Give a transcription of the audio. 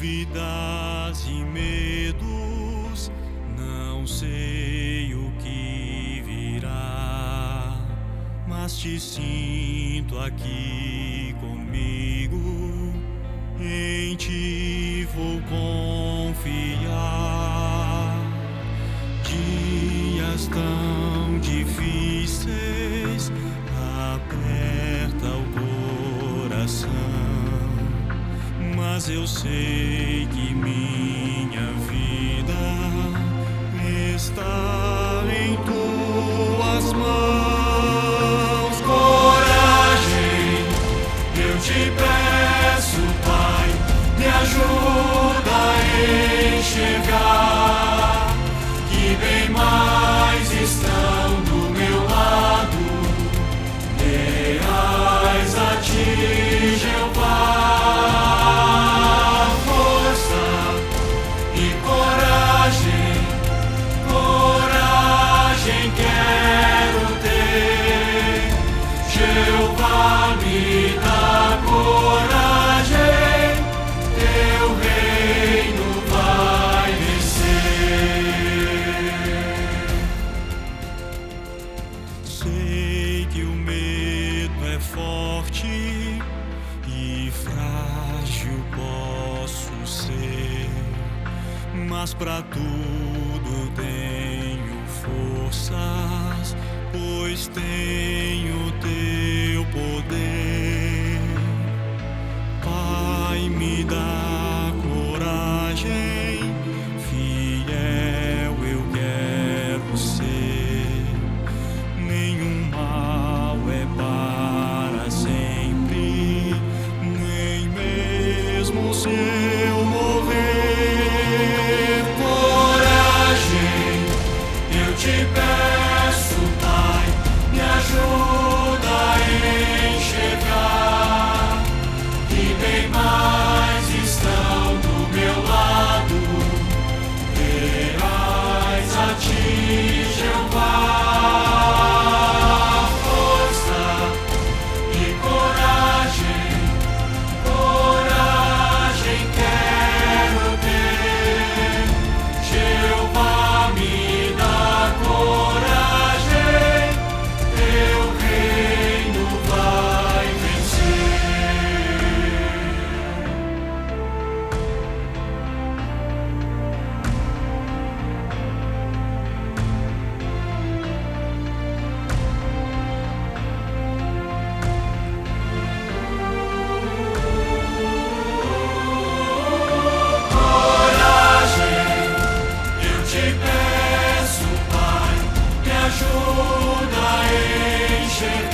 dúvidas e medos, não sei o que virá, mas te sinto aqui comigo, em ti vou confiar. Dias tão difíceis, aperta o coração, mas eu sei que minha vida está em tuas mãos. Coragem, eu te peço, Pai, me ajuda a enxergar que bem mais estão do meu lado, leais a ti, Jeová. Coragem quero ter, Jeová me dá coragem, teu reino vai vencer. Sei que o medo é forte e frágil posso ser, mas pra tudo tenho forças, pois tenho teu poder. Pai, me dá coragem, fiel eu quero ser. Nenhum mal é para sempre, nem mesmo se eu morrer. Eu te peço, Pai, me ajuda a enxergar que bem mais estão do meu lado, leais a ti, Jeová. Força e coragem quero ter, Jeová me dá coragem, teu reino vai vencer. Coragem, eu te peço, Pai, me ajuda a enxergar